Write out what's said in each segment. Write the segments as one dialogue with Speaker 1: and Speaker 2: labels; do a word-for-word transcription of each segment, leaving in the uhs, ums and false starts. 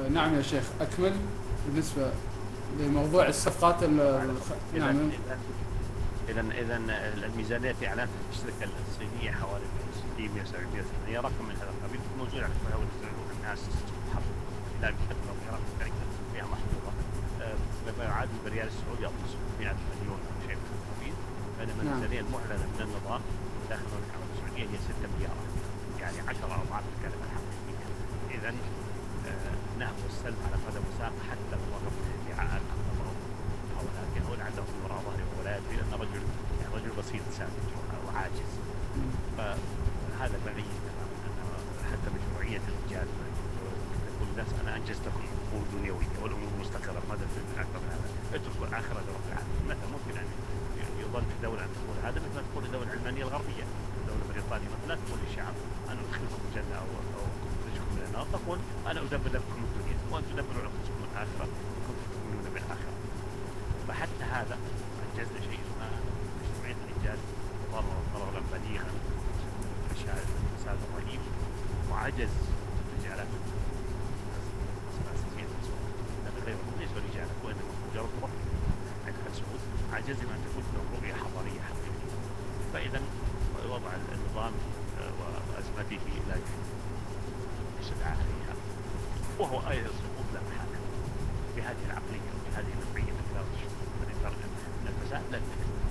Speaker 1: نعم يا شيخ، أكمل. بالنسبة لموضوع الصفقات ال نعم.
Speaker 2: إذا إذا الميزانية في إعلان الشركة الصينية حوالي ستمائة إلى سبعمائة مليار، رقم من هذا القبيل موجود على فهو الناس تحط لا بشكل أو بآخر شركة فيها محفوظة بما يعادل بالريال السعودي أو مئة مليون أو شيء من هذا القبيل، بينما الميزانية المعلنة من النظام داخل المملكة السعودية هي ستة مليارات، يعني عشرة أضعاف الكلمة الحقيقية. إذا نهب السلب على قدم وساق حتى لو وقف الادعاءات أو لكن هو عندهم وراء ظهري ولا يدري أن رجل يعني رجل بسيط ساذج وعاجز. فهذا بعيد تماما أنه حتى مشروعية الإنجاز تقول الناس أنا أنجزت لكم الأمور الدنيوية والأمور المستقرة، ماذا في أكثر من هذا؟ اتركوا الآخرة لرب العالمين. مثلا ممكن أن يظل في الدولة أن تقول هذا مثل ما تقول الدولة العلمانية الغربية، الدولة البريطانية مثلا تقول للشعب أنا أدخلكم الجنة أو أخرجكم من النار، تقول أنا أدبر لكم الدنيا وأن تدبروا لأنفسكم الآخرة وكنتم تؤمنون بالآخرة. فحتى هذا أنجزنا شيء ما مشروعية الإنجاز ضررا ضررا بليغا فشل فساد رهيب وعجز رجالات السياسيين غير ليس رجالات وإنما مجرد رفض عند السعود عجز أن تكون له رؤية حضارية حقيقية. فإذا وضع النظام وأزمته لا يشد عليها، وهو أيضا سقوط لا محالة بهذه العقلية وبهذه النوعية من الفساد. لا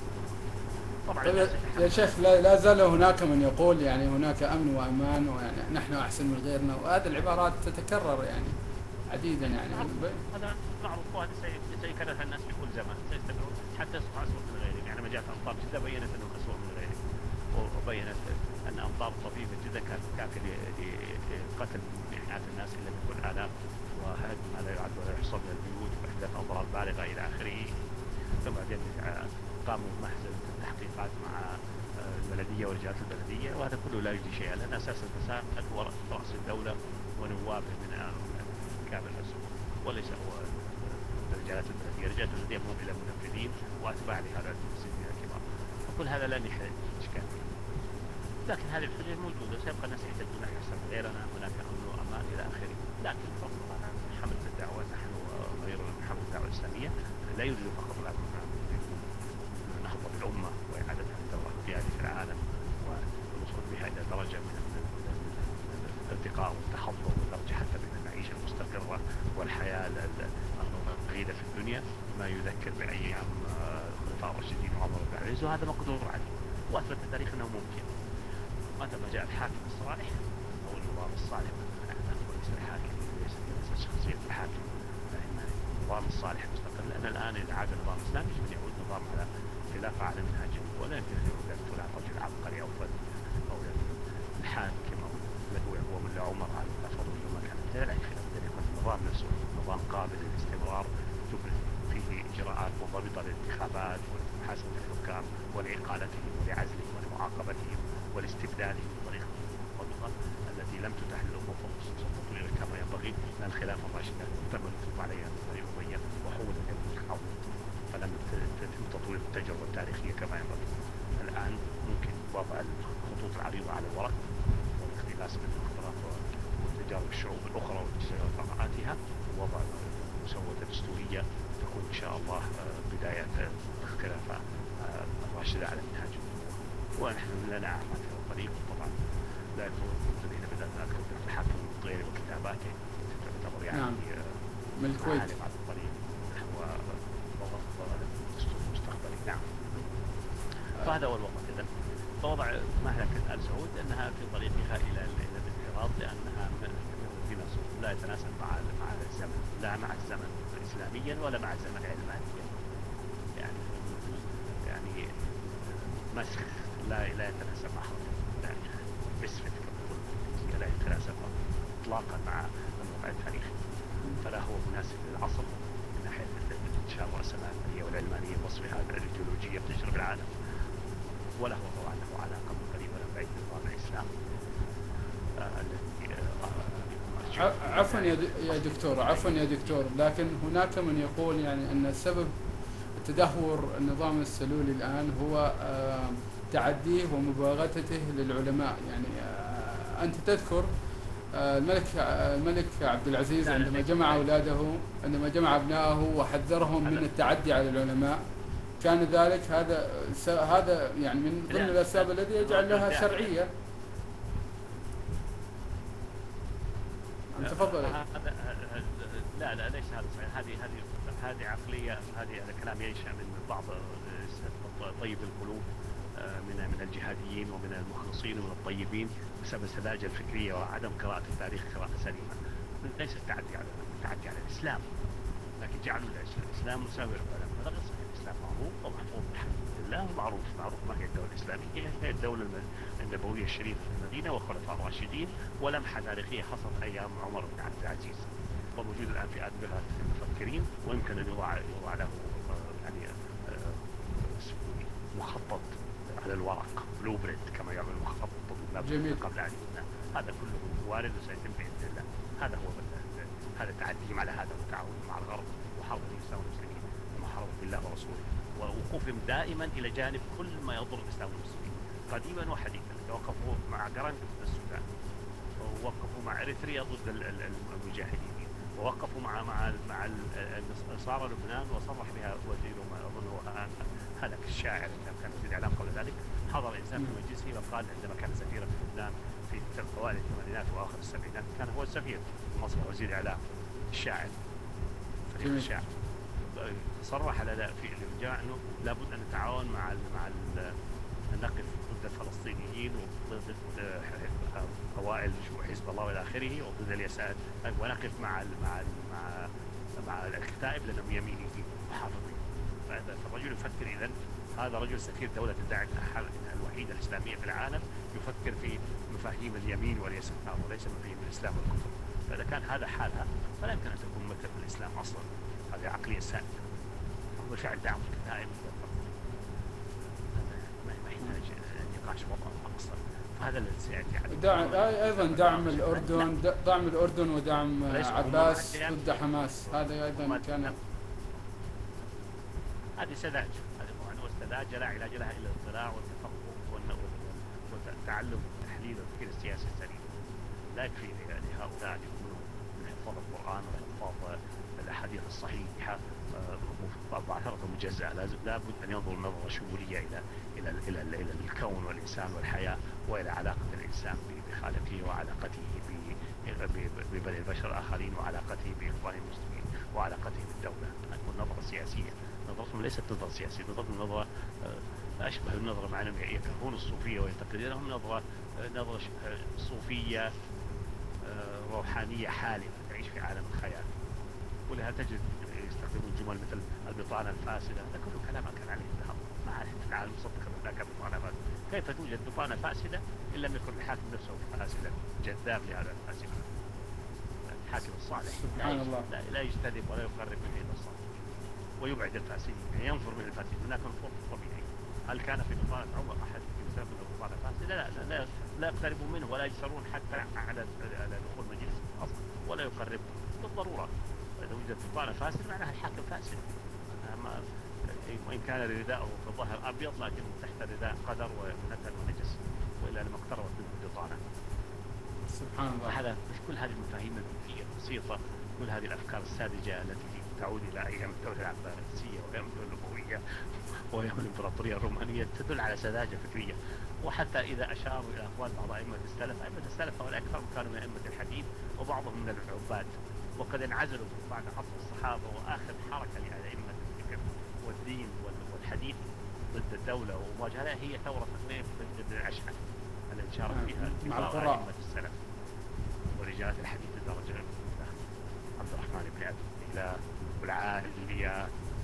Speaker 2: طبعا
Speaker 1: يا شيخ لا, لا زال هناك من يقول يعني هناك أمن وأمان ويعني نحن أحسن من غيرنا، وهذه العبارات تتكرر يعني عديدا. يعني
Speaker 2: هذا معروف وهذا سيكررها الناس في كل زمان، سيستمرون حتى يصبحوا أسوأ من غيرهم. يعني لما جاءت أمطار جدة بينت أنهم أسوأ من غيرهم، وبينت أن أمطار طفيفة جدا كانت كافية لقتل مئات الناس إلا من كل آلاف وهدم ما لا يعد ولا يحصى من البيوت وإحداث أضرار بالغة إلى آخره. ثم بعدين قاموا بمحزن التحقيقات مع البلدية ورجالات البلدية، وهذا كله لا يجدي شيئا لأن أساس الفساد هو رأس الدولة ونوابه من كامل السلطة، وليس هو رجالات البلدية. رجالات البلدية هم إلى منفذين وأتباع لهؤلاء المفسدين الكبار، فكل هذا لا يحل إشكال. لكن هذه الحجج موجودة، سيبقى الناس يحتاجون أحسن غيرنا، هناك أمن وأمان إلى آخره. لكن فضل عن حملة الدعوة نحن وغيرنا من حملة الدعوة الإسلامية لا يريد فقط نهضة الأمة وإعادتها للدورة في العالم والوصول بها إلى درجة من الارتقاء والتحضر ودرجة حتى من المعيشة المستقرة والحياة الرغيدة في الدنيا، ما يذكر بأيام الخلفاء الراشدين وعمر بن عبد العزيز، وهذا مقدور عليه وأثبت التاريخ أنه ممكن. متى ما جاء الحاكم الصالح أو النظام الصالح، وليس الحاكم ليس ليس شخصية الحاكم، لأن النظام الصالح مستقر. لأن الآن إذا عاد النظام الإسلامي يجب أن يعود نظام على خلافة على منهج ولا يمكن أن يعود فلان رجل عبقري أو فذ أو الحاكم أو الذي هو ملا عمر على الفضل لما كان لا خلاف ذلك. النظام نفسه نظام قابل للاستمرار تبرز فيه إجراءات منضبطة للانتخابات ومحاسبة الحكام ولإقالتهم ولعزلهم ولمعاقبتهم ولاستبدالهم بطريقة منضبطة التي لم تتح للأمة تطوير كما ينبغي، لأن الخلافة الراشدة تم الخطوط عليها من بني أمية وحولت إلى الملك فلم تتم تطوير التجربة التاريخية كما ينبغي. الآن ممكن وضع الخطوط العريضة على الورق والاقتباس من خبرات وتجارب الشعوب الأخرى وقراءاتها ووضع مسودة دستورية تكون إن شاء الله بداية الخلافة الراشدة على المنهج. ونحن لنا أعمال في الطريق، طبعا لا يكون الذين بدأنا نذكر في الحاكم غير وكتاباته تعتبر يعني
Speaker 1: نعم. من الكويت
Speaker 2: على الطريق نحو دستور مستقبلي. نعم. فهذا هو الوضع. إذن فوضع مهلكة آل سعود أنها في طريقها إلى إلى الانقراض، لأنها في نفسه لا يتناسب مع مع الزمن، لا مع الزمن إسلاميا ولا مع الزمن علمانيا. يعني يعني مسخ لا لا يتناسب مع يعني مسفت كما لا يتناسب إطلاقا مع الوضع التاريخي، فلا هو مناسب للعصر من ناحية الإنشاء الرأسمالية والعلمانية وصفها الإيديولوجية بتشرب العالم، ولا هو طبعا له علاقة قريبة ولا بعيد بنظام الإسلام.
Speaker 1: عفوا يا دكتور عفوا يا دكتور لكن هناك من يقول يعني أن سبب تدهور النظام السلولي الآن هو تعديه ومباغتته للعلماء. يعني أنت تذكر آه، الملك آه، الملك عبد العزيز عندما جمع أولاده، عندما جمع أبنائه وحذرهم من التعدي على العلماء، كان ذلك هذا س- هذا يعني من ضمن الأسباب الذي يجعل لها شرعية. تفضل.
Speaker 2: هذا لا لا ليس هذا صحيح. هذه هذه هذه عقلية، هذه هذا كلام ينشأ من بعض طيب القلوب من من الجهاديين ومن المخلصين ومن الطيبين بسبب السذاجة الفكرية وعدم قراءة التاريخ قراءة سليمة. ليس التعدي على التعدي على الإسلام، لكن جعلوا الإسلام مساوي للعلماء. هذا غير صحيح. الإسلام معروف ومحفوظ بحمد الله، معروف معروف ما هي الدولة الإسلامية. هي الدولة النبوية الشريفة في المدينة وخلفاء الراشدين، ولمحة تاريخية حصلت أيام عمر بن عبد العزيز، وموجود الآن في أدبرة المفكرين، ويمكن أن يوضع يوضع له يعني مخطط على الورق، بلو بريد كما يعمل مخطط
Speaker 1: جميل.
Speaker 2: قبل أن يبنى. هذا كله وارد وسيتم بإذن الله. هذا هو هذا تعديهم على هذا وتعاون مع الغرب وحرب الإسلام والمسلمين ومحاربة بالله ورسوله ووقوفهم دائما إلى جانب كل ما يضر الإسلام والمسلمين قديما وحديثا. توقفوا مع قرن ضد السودان، ووقفوا مع إريتريا ضد المجاهدين، ووقفوا مع مع مع نصارى لبنان، وصرح بها وزيرهم أظن هذا الشاعر كان في الإعلام قبل ذلك، حضر إنسان في مجلسه وقال عندما كان سفيرا في لبنان في أوائل الثمانينات وآخر السبعينات كان هو السفير في مصر وزير إعلام الشاعر فريق الشاعر، صرح على في الإرجاع أنه لابد أن نتعاون مع ال مع ال نقف ضد الفلسطينيين وضد أوائل حزب الله والى آخره وضد اليسار، ونقف مع ال مع ال مع مع الكتائب لأنهم يمينيين محافظين. فالرجل يفكر إذن هذا رجل سفير دولة تدعي الوحيدة الإسلامية في العالم، يفكر في مفاهيم اليمين واليسار وليس مفاهيم الإسلام والكفر. فإذا كان هذا حالها فلا يمكن أن تكون مثل الإسلام أصلا. هذه عقلية سائدة وفعل دعم الكتائب ما يحتاج نقاش وطني أصلا. فهذا الذي سيأتي عليه.
Speaker 1: دعم أيضا دعم الأردن، دعم الأردن ودعم عباس ضد حماس، هذا أيضا كان
Speaker 2: هذه سذاجة. هذه طبعا والسذاجة لا علاج لها إلا الاطلاع والتفقه والتعلم والتحليل والتفكير السياسي السليم. لا يكفي لهؤلاء أن يكونوا من حفاظ القرآن وحفاظ الأحاديث الصحيحة بعثرة مجزأة. لابد أن ينظر نظرة شمولية إلى إلى إلى إلى الكون والإنسان والحياة، وإلى علاقة الإنسان بخالقه وعلاقته ببني البشر الآخرين وعلاقته بإخوانه المسلمين وعلاقته بالدولة. أن تكون نظرة سياسية. نظرتهم ليست نظرة سياسية، نظرتهم نظرة أشبه النظرة مع أنهم يكرهون الصوفية ويعتقدونهم نظرة نظرة صوفية روحانية حالمة تعيش في عالم الخيال. ولها تجد يستخدمون جمل مثل البطانة الفاسدة. هذا كله كلام كان عليه الذهب. ما عرفت في العالم مصدق أن هناك بطانة فاسدة. كيف توجد بطانة فاسدة إن لم يكن الحاكم نفسه فاسدا جذاب لهذا الفاسد؟ الحاكم الصالح
Speaker 1: سبحان الله
Speaker 2: لا, لا يجتذب ولا يقرب من إلى الصالح ويبعد الفاسدين، يعني ينظر من الفاسدين. هناك نفور طبيعي. هل كان في بطانة عمر أحد يستخدم بطانة فاسدة؟ لا لا, لا لا يقتربوا منه ولا يجسرون حتى على على دخول مجلس أصلا ولا يقربوا بالضرورة. إذا وجدت بطانة فاسد معناها الحاكم فاسد. وإن كان رداءه في الظهر أبيض لكن تحت رداء قدر ونتن ونجس، وإلا لما اقتربت منه البطانة.
Speaker 1: سبحان الله.
Speaker 2: هذا كل هذه المفاهيم الفكرية البسيطة، كل هذه الأفكار الساذجة التي تعود إلى أيام الدولة العباسية وأيام الدولة الأموية وأيام الإمبراطورية الرومانية تدل على سذاجة فكرية. وحتى إذا أشاروا إلى أقوال بعض أئمة السلف، أئمة السلف والأكثر كانوا من أئمة الحديث وبعضهم من العباد، وقد انعزلوا بعد عصر الصحابة وآخر حركة لأئمة الفكر والدين والحديث ضد الدولة ومواجهة هي ثورة تقريبا ضد الأشعري التي شارك فيها كبار أئمة السلف ورجالات الحديث الدرجة عبد الرحمن بن أبي الإله والعالية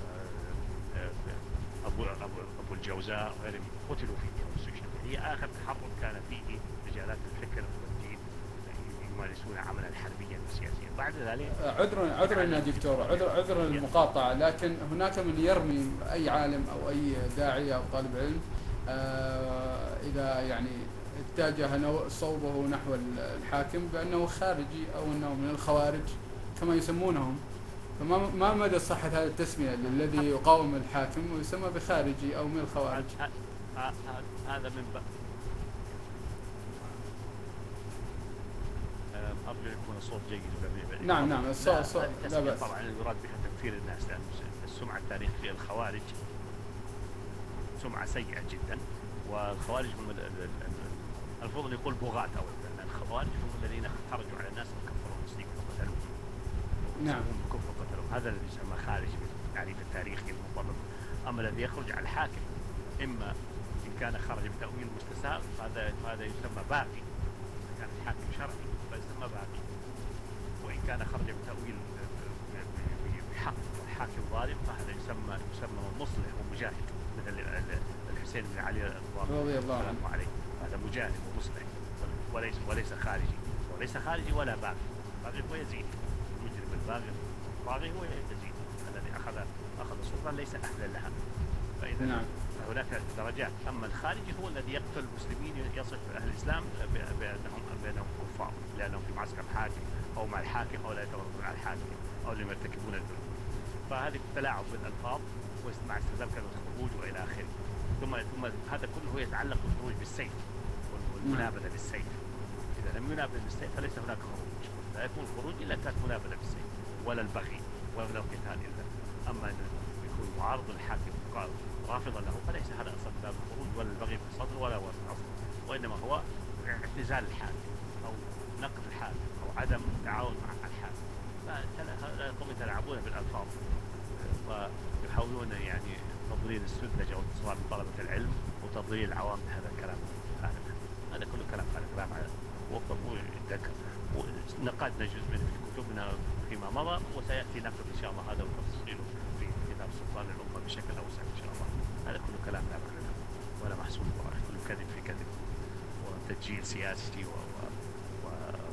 Speaker 2: أبو, أبو, أبو الجوزاء وغيرهم قتلوا فيه واستشهدوا. هي آخر تحرك كان فيه رجالات الفكر والدين يمارسون عملا حربيا وسياسيا. بعد ذلك
Speaker 1: عذرا عذرا يا دكتور، عذر عذرا المقاطعة، لكن هناك من يرمي أي عالم أو أي داعية أو طالب علم آه إذا يعني اتجه صوبه نحو الحاكم بأنه خارجي أو أنه من الخوارج كما يسمونهم. فما ما مدى صحة هذه التسمية للذي يقاوم الحاكم ويسمى بخارجي أو من الخوارج؟
Speaker 2: هذا من أرجو يكون الصوت جيد.
Speaker 1: نعم نعم الصوت صوت لا بأس.
Speaker 2: طبعا يراد بها تكفير الناس، لأن السمعة التاريخية الخوارج سمعة سيئة جدا، والخوارج هم الفضل يقول بغاة أو الخوارج هم الذين خرجوا على الناس وكفروا المسلمين وقتلوهم.
Speaker 1: نعم.
Speaker 2: كفر وقتلوهم، هذا الذي يسمى خارج بالتعريف التاريخي المطلق. أما الذي يخرج على الحاكم إما إن كان خرج بتأويل مستساغ هذا هذا يسمى باغي، كان الحاكم شرعي فيسمى باغي، وإن كان خرج بتأويل بحق الحاكم ظالم فهذا يسمى يسمى مصلح ومجاهد، مثل الحسين بن علي رضي الله عنه عليه، هذا مجاهد ومصلح وليس وليس خارجي، وليس خارجي ولا باغي. باغي هو يزيد، المجرم الباغي باغي هو يزيد الذي أخذ أخذ السلطة ليس أهلا لها. فإذا
Speaker 1: نعم.
Speaker 2: هناك درجات. أما الخارجي هو الذي يقتل المسلمين، يصف أهل الإسلام بأنهم بأنهم كفار لأنهم في معسكر حاكم أو مع الحاكم أو لا يتورطون على الحاكم أو لم يرتكبون الذنوب. فهذه التلاعب بالألفاظ واستماع استخدام كلمة الخروج وإلى آخره. ثم ثم هذا كله يتعلق بالخروج بالسيف والمنابذة بالسيف. إذا لم ينابذ بالسيف فليس هناك خروج، لا يكون خروج إلا كانت منابذة بالسيف ولا البغي ولا القتال إلا. أما أن يكون معارض الحاكم قال رافضا له فليس هذا أصلا باب الخروج ولا البغي في الصدر ولا وسط الأصل، وإنما هو اعتزال الحاكم أو نقد الحاكم أو عدم التعاون مع الحاكم. فهم يتلاعبون بالألفاظ ويحاولون يعني تضليل السذج أو اتصال طلبة العلم وتضليل العوام بهذا الكلام الفارغ. هذا كله كلام فارغ لا معنى وذكر، ونقدنا جزء منه في كتبنا فيما مضى، وسيأتي نقد إن شاء الله هذا وتفصيله في كتاب سلطان الأمة بشكل أوسع إن شاء الله. هذا كله كلام لا معنى له ولا محسوب، كله كذب في كذب وتسجيل سياسي و... و...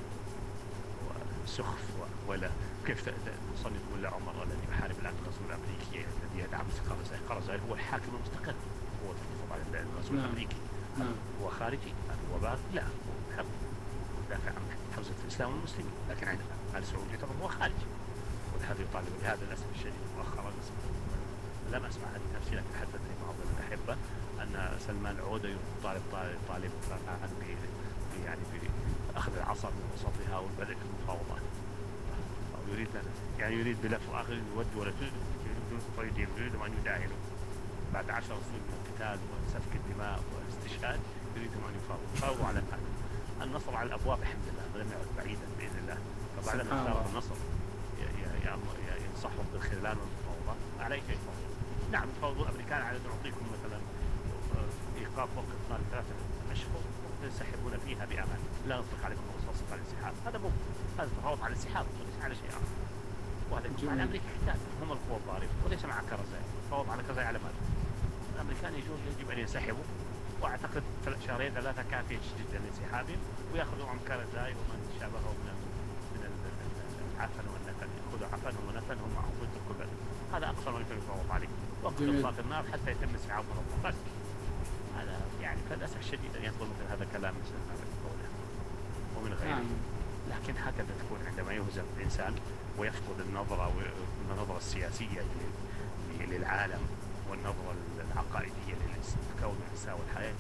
Speaker 2: وسخف و... ولا كيف تصنف ولا عمر الذي يحارب الآن الغزو الأمريكي الذي يدعم استقرار زي قرزاي هو الحاكم المستقل، هو طبعا الغزو الأمريكي هو خارجي هو باغي؟ لا، هو محب دافع عن حوزة الإسلام والمسلمين، لكن عند آل سعود يعتبر هو خارجي، ولهذا يطالب بهذا للأسف الشديد. مؤخرا لم أسمع هذه التفسير لكن حدثني بعض الأحبة أن سلمان العودة يطالب طالب طالب يعني بأخذ العصا من وسطها والبدء في المفاوضات، أو يريد يعني يريد بلف آخر يود ولا تريد يريد أن يداهنوا بعد عشر سنين من القتال وسفك الدماء والاستشهاد، يريدهم أن يفاوضوا فاوضوا على الحال. النصر على الأبواب الحمد لله ولم يعد بعيدا بإذن الله. فبعد أن اختاروا النصر ينصحهم بالخذلان والمفاوضات عليه يفاوضوا. نعم يفاوضوا الأمريكان على أن نعطيكم مثلا إيقاف وقت صار ثلاثة أشهر تنسحبون فيها بأمان، لا نطلق عليكم الرصاص على الانسحاب. هذا مو هذا تفاوض على الانسحاب وليس على شيء آخر. وهذا يكون مع الأمريكا حتى هم القوى الضاربة وليس مع كرزاي. تفاوض على كرزاي على ماذا؟ الأمريكان يجوز يجب أن ينسحبوا، وأعتقد شهرين ثلاثة كافية جدا لانسحابهم، ويأخذوا عن كرزاي ومن شابهه من من العفن والنتن، يأخذوا عفنهم ونتنهم معهم ويتركوا البلد. هذا أقصى ما يمكن يتفاوض عليه، وقت إطلاق النار حتى يتم انسحاب منظم. بس هذا يعني فللأسف الشديد أن يصدر مثل هذا الكلام مثل هذا القول ومن غيره. لكن هكذا تكون عندما يهزم الإنسان ويفقد النظرة والنظرة السياسية للعالم والنظرة العقائدية للكون والإنسان والحياة،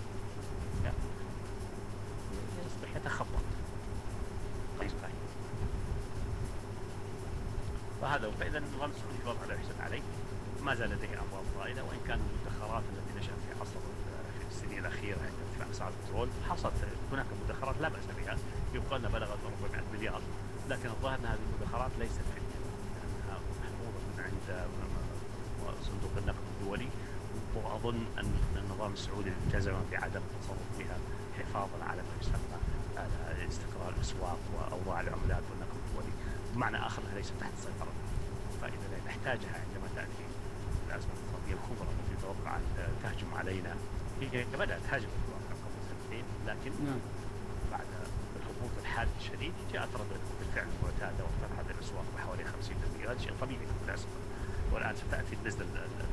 Speaker 2: يصبح يتخبط. فهذا فإذا النظام السعودي الوضع لا يحسن عليه، ما زال لديه أمراض طائلة، وإن كان المدخرات التي نشأت في عصر في السنين الأخيرة عند ارتفاع أسعار البترول حصلت هناك مدخرات لا بأس بها، يبقى أنها بلغت أربعمائة مليار، لكن الظاهر أن هذه المدخرات ليست في لأنها محفوظة من عند صندوق النقد الدولي، وأظن أن النظام السعودي التزم بعدم التصرف بها حفاظا على ما يسمى استقرار الأسواق وأوضاع العملات والنقد الدولي، بمعنى آخر أنها ليست تحت السيطرة. فإذا نحتاجها عندما تأتي الأزمة الاقتصادية الكبرى التي تتوقع أن تهجم علينا، هي بدأت تهاجم قبل سنتين، لكن بعد الهبوط الحاد الشديد جاءت ردة بالفعل المعتادة وارتفعت الأسواق بحوالي خمسين بالمئة. هذا شيء طبيعي للأسف، والآن ستأتي النزلة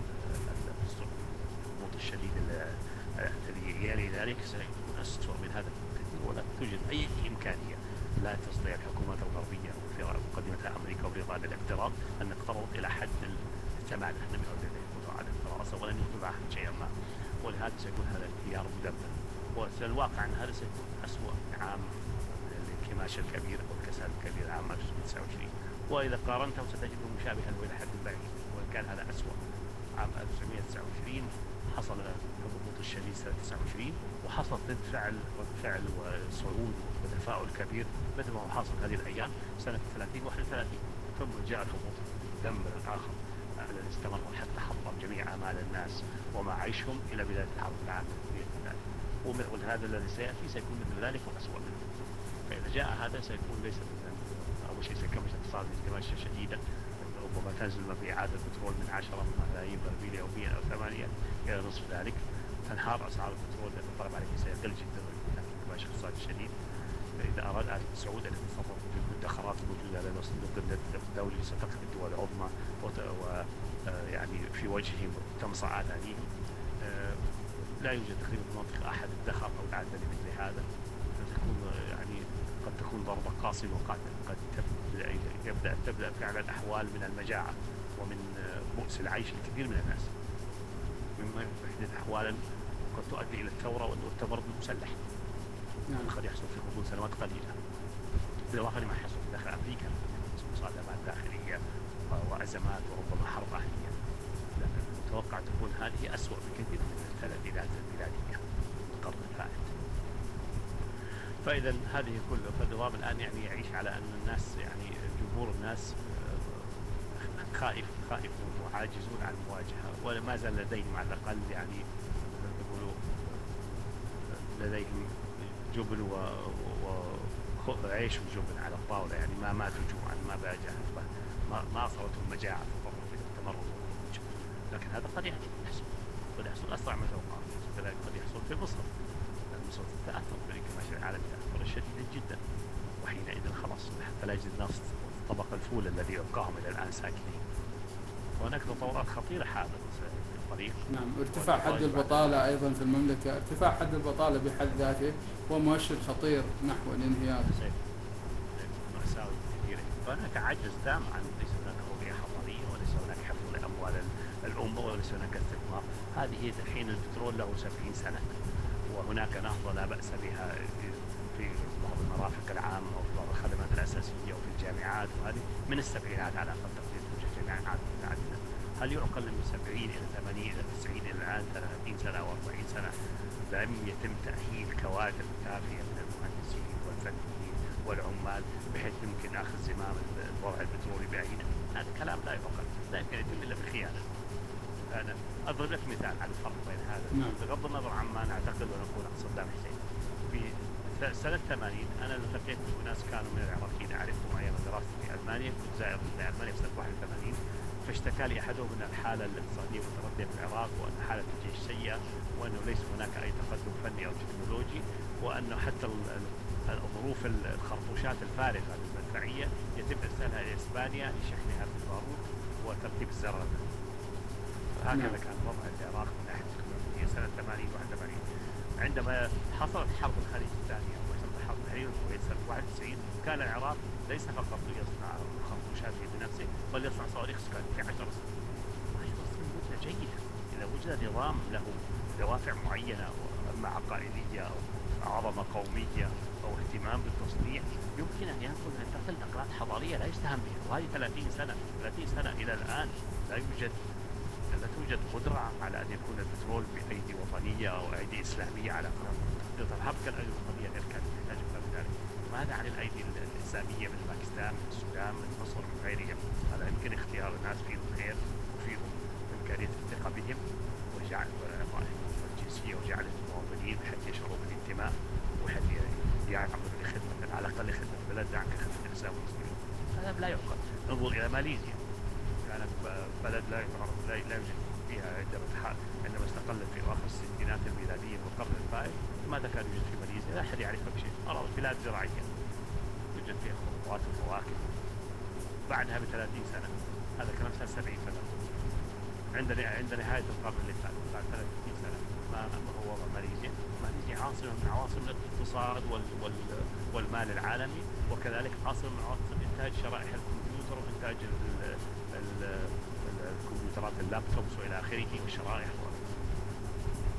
Speaker 2: الهبوط الشديد الذي يلي ذلك سيكون أسوأ من هذا، ولا توجد أي إمكانية لا تستطيع الحكومات الغربية في مقدمتها أمريكا وبريطانيا الاقتراض أن نقترض إلى حد الثمانية، لم يعد لديهم على الدراسة ولن يكون معهم شيئا ما، ولهذا سيكون هذا الانهيار مدمر. والواقع أن هذا سيكون أسوأ عام الانكماش الكبير أو الكساد الكبير عام ألف وتسعمائة وتسعة وعشرين، وإذا قارنته ستجده مشابها وإلى حد بعيد، وإن كان هذا أسوأ. عام ألف وتسعمائة وتسعة وعشرين حصل الهبوط الشديد سنة تسعة وعشرين، وحصل رد فعل رد فعل وصعود وتفاؤل كبير مثل ما هو حاصل هذه الأيام سنة ثلاثين واحد وثلاثين، ثم جاء الهبوط الدمر الآخر الذي استمر حتى حطم جميع آمال الناس ومعايشهم إلى بداية الحرب العالمية الثانية. وهذا الذي سيأتي سيكون مثل ذلك وأسوأ منه. فإذا جاء هذا سيكون ليس أول شيء سيكون اقتصاد انكماشا شديدا، ربما تنزل مبيعات البترول من عشرة ملايين برميل يوميا أو ثمانية إلى نصف ذلك، تنهار أسعار البترول لأن الطلب عليه سيقل جدا من انكماش اقتصادي شديد. فإذا أراد آل سعود أن يتصرف بالمدخرات الموجودة لدى الصندوق الدولي ستقف الدول العظمى ويعني في وجههم تمصع آذانهم. لا يوجد تقريبا في المنطقة أحد ادخر أو أعد لمثل هذا، فتكون يعني قد تكون ضربة قاصمة وقد قد يبدأ تبدأ فعلا أحوال من المجاعة ومن بؤس العيش لكثير من الناس، مما يحدث أحوالا قد تؤدي إلى الثورة والتمرد المسلح.
Speaker 1: نعم.
Speaker 2: قد يحصل في غضون سنوات قليلة، بالإضافة لما يحصل في داخل أمريكا مصادمات داخلية وأزمات وربما حرب أهلية. لكن متوقع تكون هذه أسوأ بكثير من التعديلات الميلادية القرن الفائت. فإذا هذه كلها، فالنظام الآن يعني يعيش على أن الناس يعني جمهور الناس خائف خائفون وعاجزون عن المواجهة، وما زال لديهم على الأقل يعني يقولوا لديهم جبن وعيش وجبن على الطاولة، يعني ما ماتوا جوعا، ما باجع، ما ما أصابتهم مجاعة فقروا إلى التمرد والجوع. لكن هذا قد يحصل قد يحصل أسرع ما توقعنا. كذلك قد يحصل في مصر، لأن مصر تتأثر بالانكماش العالمي تأثرا شديدا جدا، وحينئذ خلاص حتى لا يجد الناس طبق الفول الذي يبقاهم إلى الآن ساكنين. وهناك تطورات خطيرة حادثة في الطريق.
Speaker 1: نعم، ارتفاع حد البطالة أيضا في المملكة. ارتفاع حد البطالة بحد ذاته هو مؤشر خطير نحو الانهيار.
Speaker 2: مأساوي كثيرة. فهناك عجز تام عن ليس هناك رؤية حضارية، وليس هناك حفظ لأموال الأمة، وليس هناك استثمار. هذه الحين البترول له سبعين سنة، وهناك نهضة لا بأس بها في بعض المرافق العامة أو في بعض الخدمات الأساسية وفي الجامعات، وهذه من السبعينات على أقل تقدير توجد جامعات عديدة. هل يعقل من سبعين إلى ثمانين إلى تسعين إلى الآن ثلاثين سنة أو أربعين سنة لم يتم تأهيل كوادر كافية من المهندسين والفنيين والعمال بحيث يمكن أخذ زمام الوضع البترولي بأيدينا؟ هذا كلام لا يعقل، لا يمكن يتم إلا بالخيانة. أنا أضرب لك مثال على الفرق بين هذا، بغض النظر عما نعتقد ونقول عن صدام حسين. في سنة ثمانين أنا التقيت بناس كانوا من العراقيين أعرفهم أيام دراستي في ألمانيا، كنت زائر لألمانيا في سنة واحد وثمانين، فاشتكى لي أحدهم من الحالة الاقتصادية المتردية في العراق، وأن حالة الجيش سيئة، وأنه ليس هناك أي تقدم فني أو تكنولوجي، وأنه حتى الظروف الخرطوشات الفارغة المدفعية يتم إرسالها إلى إسبانيا لشحنها بالبارود وتركيب الزرع. هكذا كان وضع العراق من ناحية التكنولوجيا سنة ثمانين واحد وثمانين. عندما حصلت حرب الخليج الثانية وحصلت حرب الخليج الكويت سنة واحد وتسعين، كان العراق ليس فقط يصنع خرطوشات بنفسه، بل يصنع صواريخ سكان في عشر سنين. عشر سنين مدة جيدة إذا وجد نظام له دوافع معينة أو عقائدية أو عظمة قومية أو اهتمام بالتصنيع، يمكن أن ينقل ينتقل نقلات حضارية لا يستهان بها. وهذه ثلاثين سنة ثلاثين سنة إلى الآن لا يوجد لا توجد قدرة على أن يكون البترول بأيدي وطنية أو أيدي إسلامية على قدر. الحرب كان الأيدي الوطنية غير كانت تحتاج إلى ذلك. ماذا عن الأيدي الإسلامية من باكستان، من السودان، من مصر، من غيرهم؟ هذا يمكن اختيار الناس فيهم خير وفيهم إمكانية الثقة بهم وجعل الجنسية وجعل المواطنين بحيث يشعروا بالانتماء وحتى يعملوا لخدمة على الأقل خدمة البلد عن خدمة الإسلام والمسلمين. هذا لا يعقل. انظر إلى ماليزيا، كانت بلد لا يعرف لا يوجد فيها عندما عندما استقلت في اواخر الستينات الميلاديه من القرن الفائت. ماذا كان يوجد في ماليزيا؟ لا احد يعرف بشيء. أرى بلاد زراعيه يوجد فيها خضروات وفواكه. بعدها ب ثلاثين سنه، هذا كلام سنه سبعين سنه، عند عند نهايه القرن اللي فات بعد ثلاثين سنه، ما ما هو وضع ماليزيا؟ ماليزيا عاصمه من عواصم الاقتصاد وال وال والمال العالمي، وكذلك عاصمه من عواصم انتاج شرائح الكمبيوتر وانتاج الكمبيوترات اللابتوبس والى اخره والشرائح.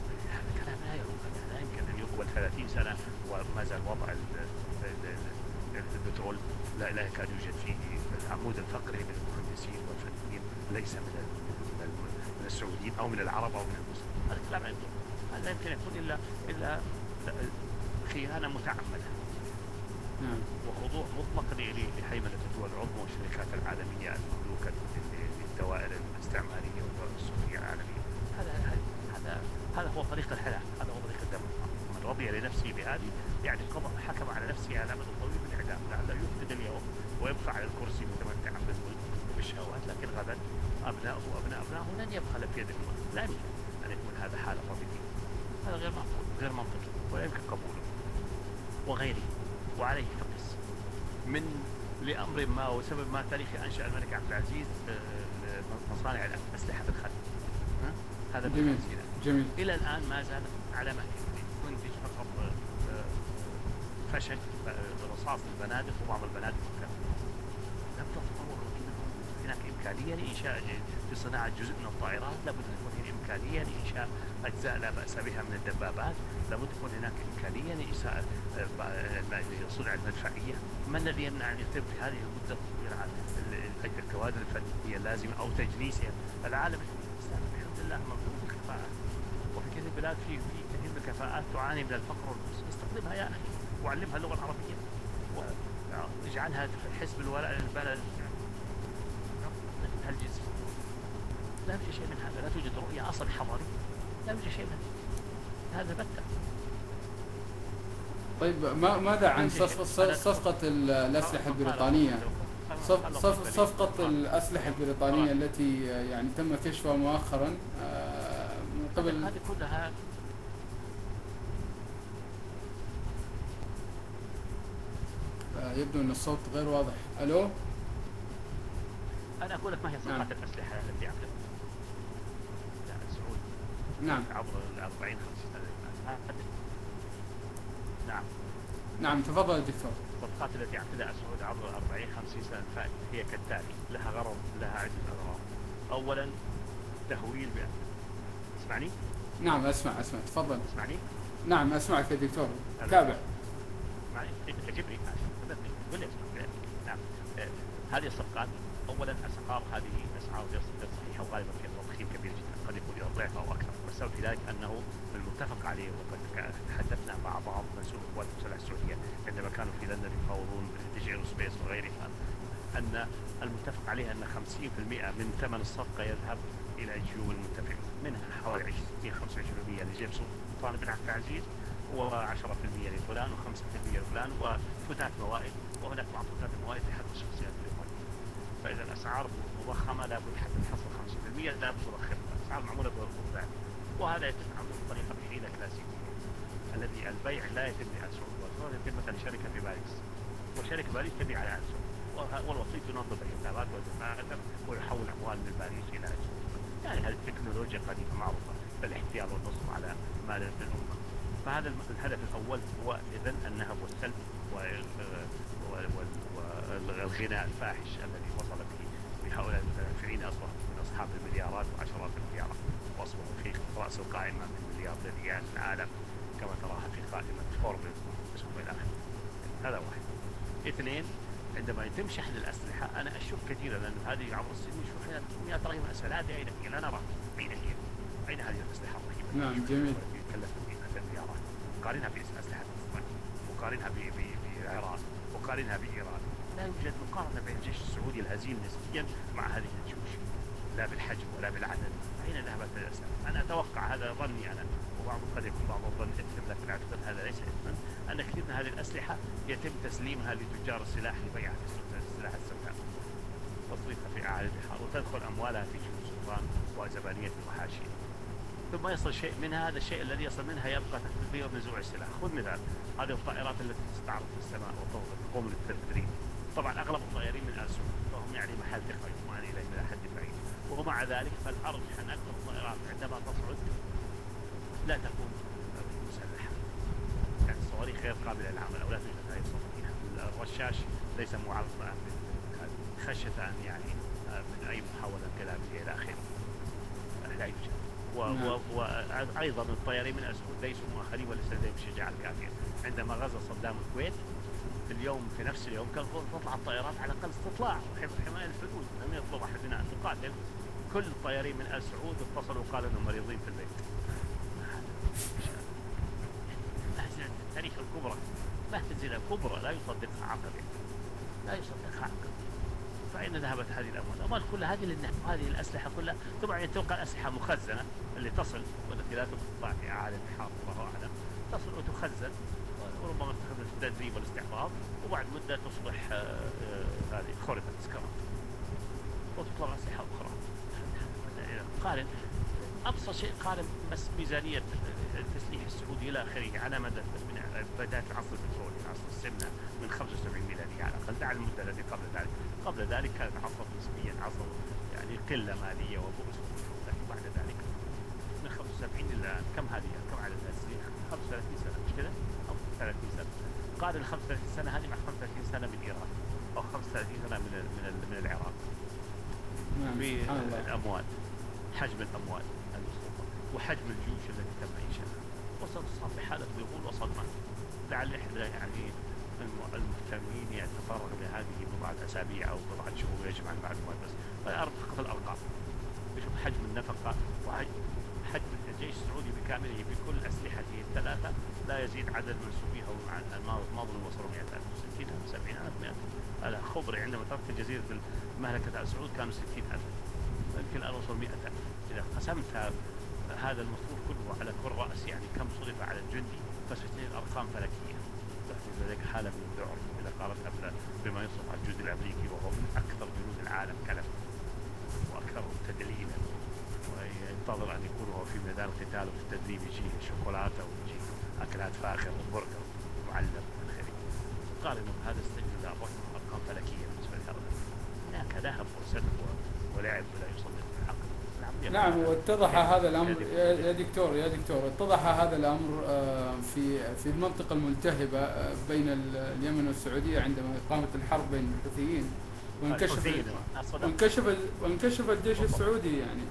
Speaker 2: هذا كلام لا يمكن لا يمكن ان يقبل ثلاثين سنه وما زال وضع البترول لا لا يكاد يوجد فيه. العمود الفقري من المهندسين والفنيين ليس من من السعوديين او من العرب او من المسلمين. هذا كلام عندهم، هذا لا يمكن يكون الا الا خيانه متعمده.
Speaker 1: نعم.
Speaker 2: وخضوع مطلق لهيمنه الدول العظمى والشركات العالميه المملوكه للدوائر الاستعماريه والدول السوريه العالميه. هذا هذا هذا هو طريق الحياه، هذا هو طريق الديمقراطيه. من رضي لنفسه بهذه يعني قضى حكم على نفسه على مدى طويل بالاعدام، لعله يفقد اليوم ويبقى على الكرسي متمتعا بالملك وبالشهوات، لكن غدا ابنائه وابناء ابنائه لن يبقى له في يد الملك. لا يمكن ان يكون هذا حاله طبيعيه، هذا غير معقول غير منطقي ولا يمكن قبوله وغيره. وعليه فقس من لامر ما وسبب ما تاريخي انشا الملك عبد العزيز مصانع الاسلحه في الخليج. هذا
Speaker 1: جميل. جميل.
Speaker 2: الى الان ما زالت على ما تنتج فقط فشل رصاص البنادق وبعض البنادق لم تتطور. هناك امكانيه لانشاء لصناعه جزء من الطائرات، لابد ان يكون هناك امكانيه لانشاء اجزاء لا باس بها من الدبابات، لابد تكون هناك امكانيه لانشاء صنع المدفعيه. ما الذي يمنع ان يتم في هذه المده الطويله الكوادر الفنيه اللازمه او تجنيسها؟ العالم الاسلامي الحمد لله مملوء بالكفاءات، وفي كثير من البلاد في في كثير من الكفاءات تعاني من الفقر والبؤس. استخدمها يا اخي وعلمها اللغه العربيه واجعلها حسب الولاء للبلد. هالجزء لا يوجد شيء من هذا، لا توجد رؤيه اصلا حضاريه، لا يوجد شيء من هذا بتة.
Speaker 1: طيب ما ماذا عن صفقة الأسلحة البريطانية؟ صفقة الأسلحة البريطانية التي يعني تم كشفها مؤخرا من قبل.
Speaker 2: هذه كلها
Speaker 1: يبدو أن الصوت غير واضح. ألو؟
Speaker 2: أنا أقول لك ما هي صفقات نعم. الأسلحة التي عملتها السعود
Speaker 1: نعم
Speaker 2: عبر الأربعين خمسين سنة. نعم
Speaker 1: نعم تفضل دكتور.
Speaker 2: الصفقات التي عملتها السعود عبر الأربعين خمسين سنة فاتت هي كالتالي، لها غرض، لها عدة أغراض. أولا تهويل بأ اسمعني؟
Speaker 1: نعم أسمع أسمع تفضل.
Speaker 2: اسمعني؟
Speaker 1: نعم أسمعك يا دكتور تابع.
Speaker 2: اسمعني تجبري قل لي اسمع. نعم هذه الصفقات اولا اسعار هذه اسعار غير صحيحه وغالبا فيها تضخيم كبير جدا، قد يكون الى ضعف او اكثر. والسبب في ذلك انه المتفق عليه، وقد تحدثنا مع بعض منسوب القوات المسلحه السعوديه عندما كانوا في لندن يفاوضون بريتش ايروسبيس وغيرها، ان المتفق عليه ان خمسين بالمئة من ثمن الصفقه يذهب الى جيوب المتفقين، منها حوالي عشرين خمسة وعشرين بالمئة لجيب سلطان بن عبد العزيز وعشرة بالمئة لفلان وخمسة بالمئة لفلان وفتات موائد، وهناك بعض فتات الموائد لحد الشخصيات الإخوانية. فإذا الأسعار مضخمة لابد حتى تحصل خمسين بالمئة لابد تضخمها. الأسعار معمولة بالضبط، وهذا يتم عمله بطريقة بحيلة كلاسيكية. الذي البيع لا يتم لآل سعود والسعود، يتم مثلا شركة في باريس وشركة باريس تبيع على آل سعود، والوسيط ينظم الحسابات والدفاتر ويحول أموال من باريس إلى آل سعود. يعني هذه التكنولوجيا قديمة معروفة بالاحتيال والنصب على مال الأمة. فهذا الهدف الأول هو إذن النهب والسلب والغناء الفاحش الذي وصل به بهؤلاء المتنافعين، أصبحوا من أصحاب المليارات وعشرات المليارات، وأصبحوا في رأس القائمة من مليارديريات العالم كما تراها في قائمة فوربس إلى آخره. هذا واحد. اثنين، عندما يتم شحن الأسلحة أنا أشك كثيرا لأن هذه عبر السنين شحنت مئات رهيبة من الأسلحة. هذه أين هي؟ لا نرى أين هي؟ أين هذه الأسلحة الرهيبة؟
Speaker 1: نعم جميل.
Speaker 2: وقارنها بأسلحة الصومال، وقارنها بالعراق، وقارنها بإيران. لا يوجد مقارنة بين الجيش السعودي الهزيم نسبيا مع هذه الجيوش، لا بالحجم ولا بالعدد. أين ذهبت الأسلحة؟ أنا أتوقع، هذا ظني أنا، وبعض قد يكون بعض الظن إثم، لكن أعتقد هذا ليس إثما، أن كثير من هذه الأسلحة يتم تسليمها لتجار السلاح لبيعها في السلاح السوداء وتصريفها في أعالي البحار، وتدخل أموالها في جيوب السلطان وزبانية وحاشية، ثم يصل شيء منها. هذا الشيء الذي يصل منها يبقى تحت البيئة ونزوع السلاح. خذ مثال هذه الطائرات التي تستعرض في السماء وتقوم بالتدريب. طبعا أغلب الطائرين من آل سعود، فهم يعني محل ثقة يطمئن إليه من حد بعيد، ومع ذلك فالأرجح أن أكثر الطائرات عندما تصعد لا تكون مسلحة، يعني الصواريخ غير قابلة للعمل أو لا توجد هذه الصواريخ. الرشاش ليس معرضا خشية أن يعني من أي محاولة انقلابية إلى آخره، لا يوجد. وأيضا الطيارين من آل سعود ليسوا مؤهلين وليس لديهم شجاعة كافية. عندما غزا صدام الكويت في اليوم في نفس اليوم كان تطلع الطائرات على اقل استطلاع وحمايه الحدود، لم يطلب احدنا ان نقاتل. كل الطيارين من ال سعود اتصلوا وقالوا انهم مريضين في البيت. مهزله التاريخ الكبرى، مهزله كبرى لا يصدقها عقل، لا يصدقها عقل. فأين ذهبت هذه الأموال؟ الأموال كلها هذه هذه الأسلحة كلها طبعا تبقى الأسلحة مخزنة اللي تصل والتي لا تقطع في أعالي الحرب الله أعلم، تصل وتخزن وربما تستخدم في التدريب والاستعراض، وبعد مدة تصبح آه آه هذه خربت سكرات وتطلق أسلحة أخرى. قارن أبسط شيء، قارن بس ميزانية التسليح السعودي إلى آخره على مدى من بداية العصر البترولي عصر السمنة من خمسة وسبعين ميلادية على الأقل، دع المدة التي قبل ذلك. قبل ذلك كانت عصر نسبيا عصر يعني قلة مالية وبؤس، لكن بعد ذلك من خمسة وسبعين إلى الآن كم هذه كم عدد التسليح؟ خمسة وثلاثين سنة مش كذا؟ أو ثلاثين سنة. قارن خمسة وثلاثين سنة هذه مع خمسة وثلاثين سنة من إيران أو خمسة وثلاثين سنة من من من العراق. بالأموال، حجم الأموال المصروفة وحجم الجيوش التي تم إنشائها، وستصاب بحالة ذهول وصدمة. لعل إحدى يعني المهتمين يتفرغ لهذه بضعة أسابيع أو بضعة شهور يجمع المعلومات بس فيعرف فقط الأرقام، يشوف حجم النفقة وحجم حجم الجيش السعودي بكامله بكل أسلحته الثلاثة لا يزيد عدد منسوبيها ما ظن وصلوا مئة ألف، ستين ألف، سبعين ألف، مئة ألف. هذا خبري عندما تركت جزيرة المملكة آل سعود كانوا ستين ألف، يمكن الآن وصل مئة ألف. إذا قسمت هذا المصروف كله على كل رأس يعني كم صرف على الجندي فستجد الأرقام فلكية. تحدث لديك حالة من الذعر إذا قارنت أبدا بما يصرف على الجند الأمريكي وهو من أكثر جنود العالم كلفا وأكثر تدليلا، وينتظر أن يكون هو في ميدان القتال وفي التدريب يجيه شوكولاتة ويجيه أكلات فاخرة وبرجر معلب من آخره. قارن هذا استجد الرقم أرقام فلكية بالنسبة لهذا. هناك ذهب وسلب ولعب ولا يصدق الحق.
Speaker 1: نعم، واتضح هذا الأمر يا دكتور يا دكتور اتضح هذا الأمر في في المنطقة الملتهبة بين اليمن والسعودية عندما قامت الحرب بين الحوثيين وانكشف وانكشف وانكشف الجيش السعودي يعني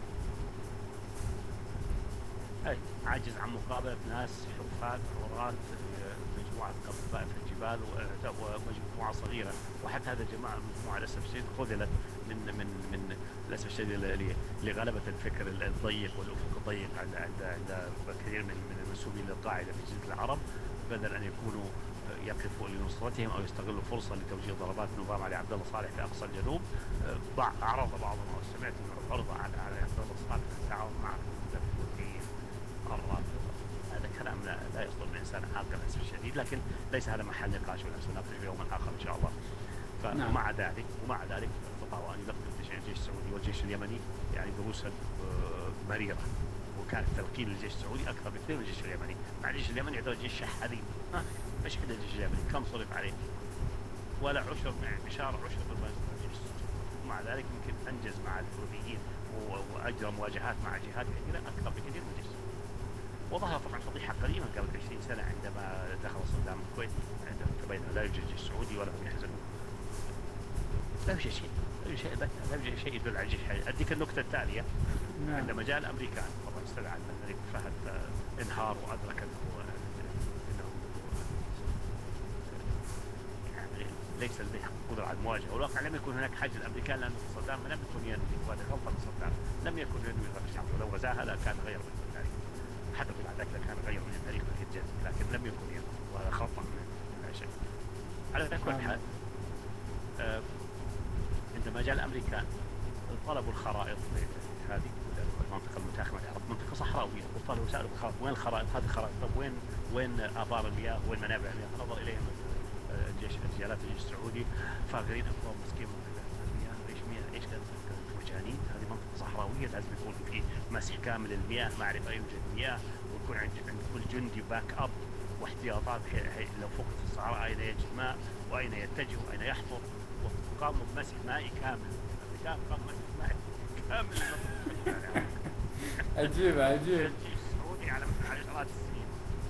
Speaker 2: أي عاجز عن مقابلة ناس حفاة عراة مجموعة قبائل في الجبال ومجموعة صغيرة، وحتى هذا الجماعة المجموعة للأسف الشديد خذلت من من من للأسف الشديد لغلبة الفكر الضيق والأفق الضيق عند عند عند كثير من من المنسوبين للقاعدة في جزيرة العرب، بدل أن يكونوا يقفوا لنصرتهم أو يستغلوا فرصة لتوجيه ضربات نظام علي عبد الله صالح في أقصى الجنوب. أعرض بعضهم أو سمعت أنه عرض على على عبد الله صالح التعاون مع الحوثيين مرات. هذا كلام لا, لا يصدر من إنسان عاقل للأسف الشديد، لكن ليس هذا محل نقاش ولا سنناقش في يوم آخر إن شاء الله. فمع ذلك ومع ذلك استطاعوا أن يلقوا الجيش السعودي والجيش اليمني يعني دروسا مريرة، وكان التلقين للجيش السعودي أكثر بكثير من الجيش اليمني. مع الجيش اليمني يعتبر جيش شحاذين، مش كده الجيش اليمني كم صرف عليه ولا عشر مع بشار عشر بالنسبة للجيش السعودي، ومع ذلك يمكن أنجز مع الحوثيين وأجرى مواجهات مع جهات كثيرة أكثر بكثير من الجيش السعودي. وظهر طبعا فضيحة قديمة قبل عشرين سنة عندما دخل صدام الكويت، عندما تبين لا يوجد جيش سعودي ولا هم يحزنون. لا يوجد شيء، لا يوجد شيء لا يوجد شيء يدل على الجيش. أديك النقطة التالية. نعم. عندما جاء الأمريكان طبعا استدعى الملك فهد انهار وأدرك أنه يعني ليس لديه قدرة على المواجهة، والواقع لم يكن هناك حاجة الأمريكان لأن صدام لم يكن ينوي، وهذا غلطة من صدام، لم يكن ينوي غزو الشعب، ولو غزاها لا كان غير من التاريخ، حتى بعد ذلك كان غير من التاريخ بكثير، لكن لم يكن ينوي، وهذا خطأ من لا شيء. على كل حال آه عندما جاء الأمريكان طلبوا الخرائط هذه المنطقة المتاخمة العرب منطقة صحراوية، وطلبوا سألوا الخرائط وين الخرائط هذه الخرائط، طب وين وين آبار المياه وين منابع المياه؟ نظر إليهم الجيش رجالات الجيش السعودي فاقرين أفضل مسكين المياه، إيش مياه إيش كانت مجانين؟ هذه منطقة صحراوية لازم يكون في مسح كامل المياه، معرفة يوجد مياه، ويكون عند كل جندي باك أب واحتياطات لو فقد في الصحراء أين يجد ماء وأين يتجه وأين يحفر، وقاموا بمسح مائي كامل. الرجال قاموا بمسح مائي كامل.
Speaker 1: عجيب عجيب.
Speaker 2: الجيش السعودي على عشرات السنين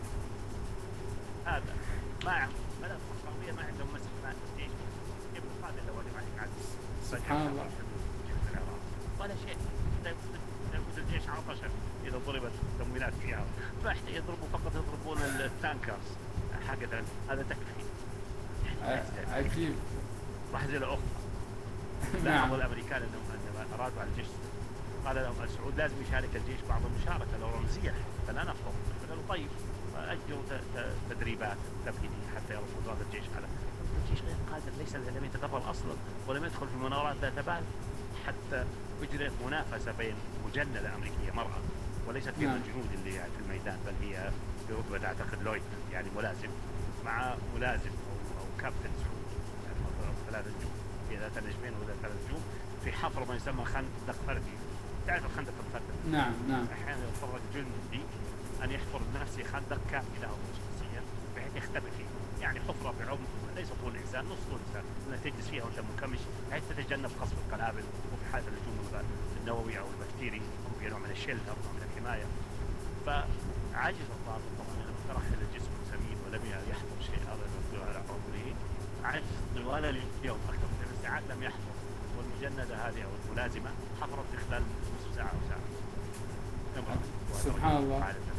Speaker 2: هذا ما عم بلد صحراوية ما عندهم مسح ماء الجيش كيف القادة لو واجب عليك عاد
Speaker 1: سبحان الله
Speaker 2: ولا شيء. يقول الجيش عطش إذا ضربت تموينات فيها فاحتى يضربوا فقط يضربون التانكرز حقا هذا تكفي.
Speaker 1: عجيب.
Speaker 2: محزنة أخرى. لاحظوا الأمريكان أنهم عندما أرادوا على الجيش قال لهم السعود لازم يشارك الجيش بعض المشاركة لو رمزية حتى لا نفرض. قالوا طيب أجروا تدريبات تمهيدية حتى يرفض هذا الجيش. على الجيش غير قادر، ليس لم يتدرب أصلا ولم يدخل في مناورات ذات بال. حتى أجرت منافسة بين مجندة أمريكية مرأة وليست في الجنود اللي يعني في الميدان، بل هي برتبة أعتقد لويد يعني ملازم مع ملازم أو, أو كابتن سعود يعني ثلاث نجوم في ذات النجمين ولا ثلاث نجوم في حفر ما يسمى خندق فردي. تعرف الخندق الفردي؟
Speaker 1: نعم نعم.
Speaker 2: أحيانا يضطر الجندي أن يحفر لنفسه خندق كامل له شخصيا بحيث يختبئ فيه، يعني حفرة بعمق ليس طول الإنسان، نص طول الإنسان، أنك تجلس فيها وأنت منكمش بحيث تتجنب قصف القنابل وفي حالة الهجوم النووي أو البكتيري أو نوع من الشلتر أو من الحماية. فعجز الضابط طبعا لما ترحل الجسم سمين ولم يحفر شيء هذا المبدو على عمره، عجز طوال اليوم أكثر من ثمان ساعات لم يحفر، والمجندة هذه أو الملازمة حفرت في خلال نصف ساعة أو ساعة.
Speaker 1: سبحان الله.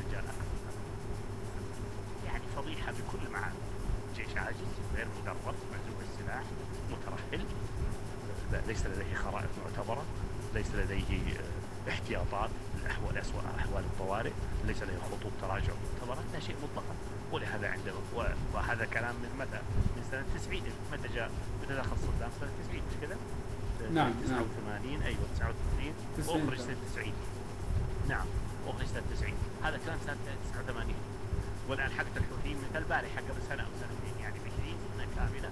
Speaker 2: يعني فضيحة بكل معاني. جيش عاجز غير مدرب معزول السلاح مترحل، ليس لديه خرائط معتبرة، ليس لديه احتياطات لأحوال أسوأ أحوال الطوارئ، ليس لديه خطوط تراجع معتبرة، لا شيء مطلقا. ولهذا عندما وهذا كلام من متى؟ من سنة تسعين. متى جاء متى دخل صدام؟ سنة تسعين مش كذا؟
Speaker 1: نعم
Speaker 2: تسعة وثمانين. أيوة تسعة وثمانين وأخرج سنة تسعين. نعم أخرج سنة تسعين. هذا كان سنة تسعة وثمانين. والآن حقت الحوثيين مثل البارحة قبل سنة أو سنتين، يعني عشرين سنة كاملة.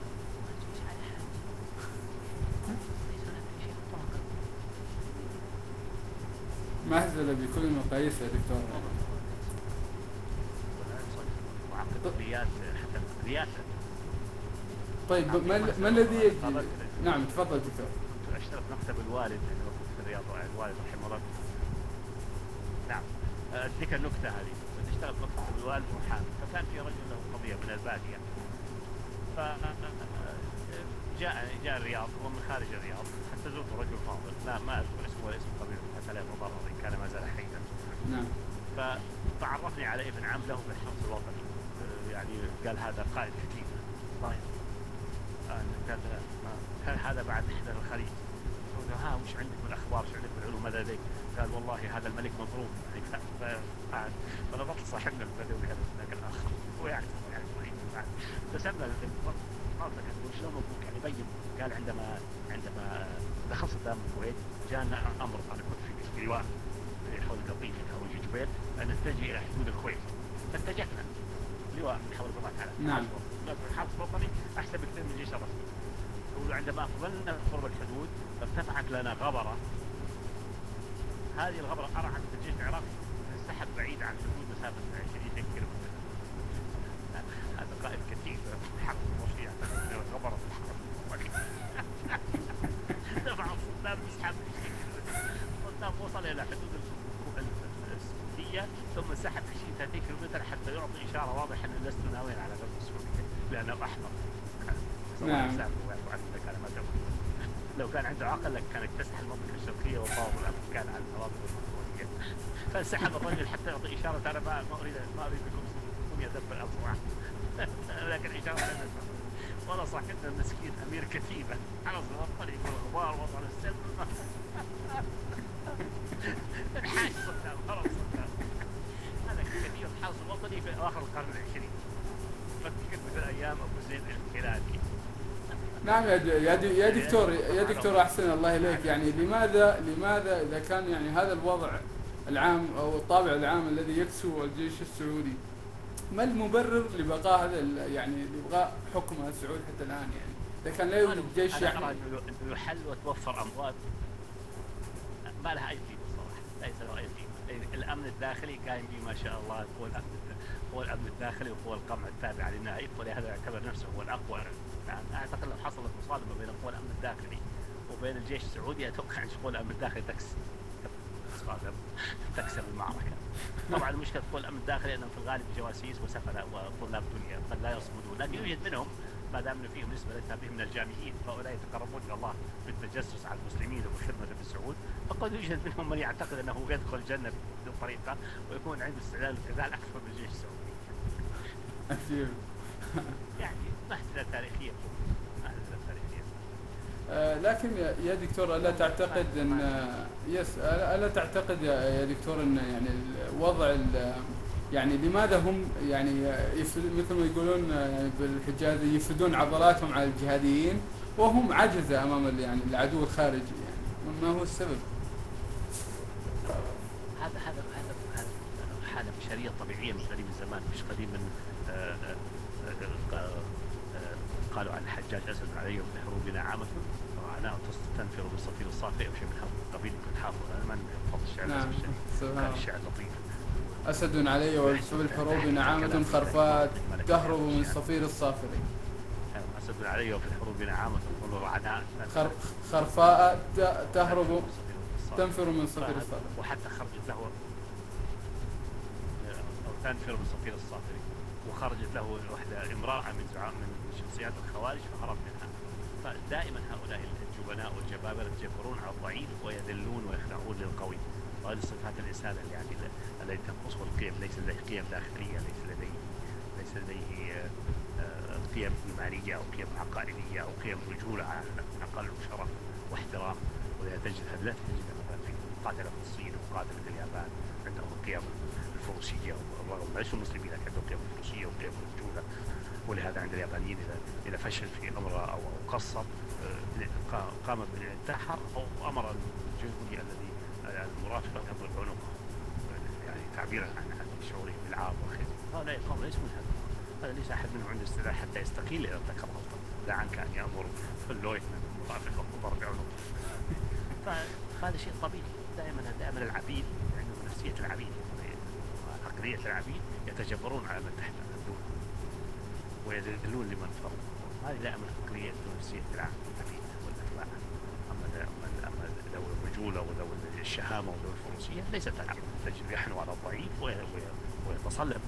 Speaker 1: مهزلة بكل المقاييس يا دكتور.
Speaker 2: وعقديات حتى الرياسة.
Speaker 1: طيب ما, ما الذي يجي؟ نعم تفضل دكتور.
Speaker 2: كنت أشتغل في مكتب الوالد عندما كنت في الرياض، الوالد رحمه الله. نعم أديك النكتة هذه. كنت أشتغل في مكتب الوالد محامي، فكان في رجل له قضية من البادية، فجاء جاء الرياض ومن خارج الرياض حتى زرت رجل فاضل، لا ما أذكر اسمه ولا اسم قبيله حتى لا يتضرر إن كان ما زال حيا.
Speaker 1: نعم.
Speaker 2: فتعرفني على ابن عم له بالحرس الوطني، يعني قال هذا قائد كتيبة. طيب قال هذا بعد إحدى الخليج. قلت ها وش عندك من الأخبار، وش عندك من العلوم ماذا لديك؟ قال والله هذا الملك مضروب. فنظرت صاحبنا البدوي هذا ذاك الأخ هو يعني يعني بعد فسمنا منطقة وشلون مضروب يعني بين. قال عندما عندما دخل صدام الكويت جاءنا أمر، أنا كنت في لواء حول قطيفة أو جبيل أن نتجه إلى حدود الكويت، فاتجهنا لواء من حول الله تعالى.
Speaker 1: نعم.
Speaker 2: الحرس الوطني أحسن بكثير من الجيش الرسمي. وعندما أقبلنا قرب الحدود ارتفعت لنا غبرة. هذه الغبرة أرعت الجيش العراقي، انسحب بعيد عن الحدود مسافة عشرين كيلومتر. هذا قائد كتيب حق الوصية غبرة دفع صدام يسحب. صدام وصل إلى حدود السعودية ثم انسحب عشرين ثلاثين كيلومتر حتى يعطي إشارة واضحة أن لست ناويا على غزو السعودية لأنه أحمر.
Speaker 1: نعم.
Speaker 2: لو كان عنده عقل لك كان اكتسح المنطقة الشرقية وطاوط الأفريقيان على الأراضي المنطقية. فانسحب الرجل حتى يعطي إشارة أنا ما ما أريد ما أريد بكم سكون يدب الأصبع. لكن إشارة لنا والله صاحبنا المسكين أمير كتيبة على الوطن يقول غبار وطن السلم. الحاج صدام خلاص صدام. هذا كثير الحاج الوطني في آخر القرن العشرين. فكرت مثل أيام أبو زيد الخلالي.
Speaker 1: نعم يا يا دكتور يا دكتور أحسن الله إليك. يعني لماذا لماذا إذا كان يعني هذا الوضع العام أو الطابع العام الذي يكسو الجيش السعودي، ما المبرر لبقاء هذا يعني لبقاء حكم السعودي حتى الآن؟ يعني إذا كان لا يوجد جيش يعني
Speaker 2: إنه يحل وتوفر أموال ما لها أي قيمة صراحة، ليس له أي قيمة. الأمن الداخلي قايم به ما شاء الله، هو الأمن هو الأمن الداخلي وهو القمع التابع للنائب، ولهذا يعتبر نفسه هو الأقوى. يعني أعتقد لو حصلت مصادمة بين قوى الأمن الداخلي وبين الجيش السعودي أتوقع أن قوى الأمن الداخلي تكسب تكسب المعركة. طبعا المشكلة قوى الأمن الداخلي أنهم في الغالب جواسيس وسفراء وطلاب دنيا قد لا يصمدون، لكن يوجد منهم ما دام فيهم نسبة ليس من الجامعيين فهؤلاء يتقربون إلى الله بالتجسس على المسلمين وبخدمة بالسعود، فقد يوجد منهم من يعتقد أنه يدخل الجنة بدون طريقة ويكون عنده استعداد للقتال أكثر من الجيش السعودي.
Speaker 1: أكيد.
Speaker 2: يعني أهدلة تاريخية أهدلة تاريخية.
Speaker 1: آه لكن يا دكتور ألا تعتقد أن يس ألا تعتقد يا دكتور أن يعني الوضع يعني لماذا هم يعني مثل ما يقولون يعني بالحجاز يفردون عضلاتهم على الجهاديين وهم عجزة أمام يعني العدو الخارجي، يعني ما هو السبب؟
Speaker 2: هذا هذا هذا هذا حالة بشرية طبيعية من قديم الزمان، مش قديم من آآ آآ قالوا عن الحجاج أسد علي من حروبنا عامة وعناء تنفر بالصفير الصافي أو شيء من هذا القبيل. كنت حافظ أنا ما نحفظ الشعر.
Speaker 1: نعم.
Speaker 2: كان الشعر لطيف.
Speaker 1: أسد علي وبالحروب نعامة خرفاء تهرب من صفير الصافر.
Speaker 2: أسد علي وفي الحروب نعامة وعناء
Speaker 1: خرفاء تهرب تنفر من صفير الصافر.
Speaker 2: وحتى خرجت له أو تنفر من صفير الصافر، وخرجت له واحدة امرأة من من شخصيات الخوارج فهرب منها. فدائما هؤلاء الجبناء والجبابرة يتجبرون على الضعيف ويذلون ويخضعون للقوي. وهذه صفات الإنسان اللي يعني الذي تنقصه القيم، ليس لديه قيم داخلية، ليس لديه ليس لديه قيم إيمانية أو قيم عقائدية أو قيم رجولة على الأقل وشرف واحترام. ولا تجد لا تجد مثلا في قاتلة الصين وقاتلة اليابان عندهم القيم الفروسية، ورغم ليسوا المسلمين لكن عندهم قيم الفروسية وقيم الرجولة. ولهذا عند اليابانيين إذا إذا فشل في أمره أو قصر قام بالانتحار أو أمر الجندي الذي المرافق أن يضرب عنقه، يعني تعبيرا عن شعوره بالعار والخزي. هؤلاء القوم ليسوا من هذا. هذا ليس أحد منهم عنده استعداد حتى يستقيل إذا ارتكب غلطة، لا عنك أن يأمر في اللويتنانت المرافق وضرب عنقه. فهذا شيء طبيعي. دائما دائما العبيد عندهم نفسية العبيد، عقلية العبيد، يتجبرون على من تحت دون ويذلون لمن فوق. هذه دائما عقلية نفسية العبيد والأتباع. أما أما ذوي الرجولة وذوي الشهامة وذوي الفروسية ليست العبيد، تجد يحنو على الضعيف ويتصلب.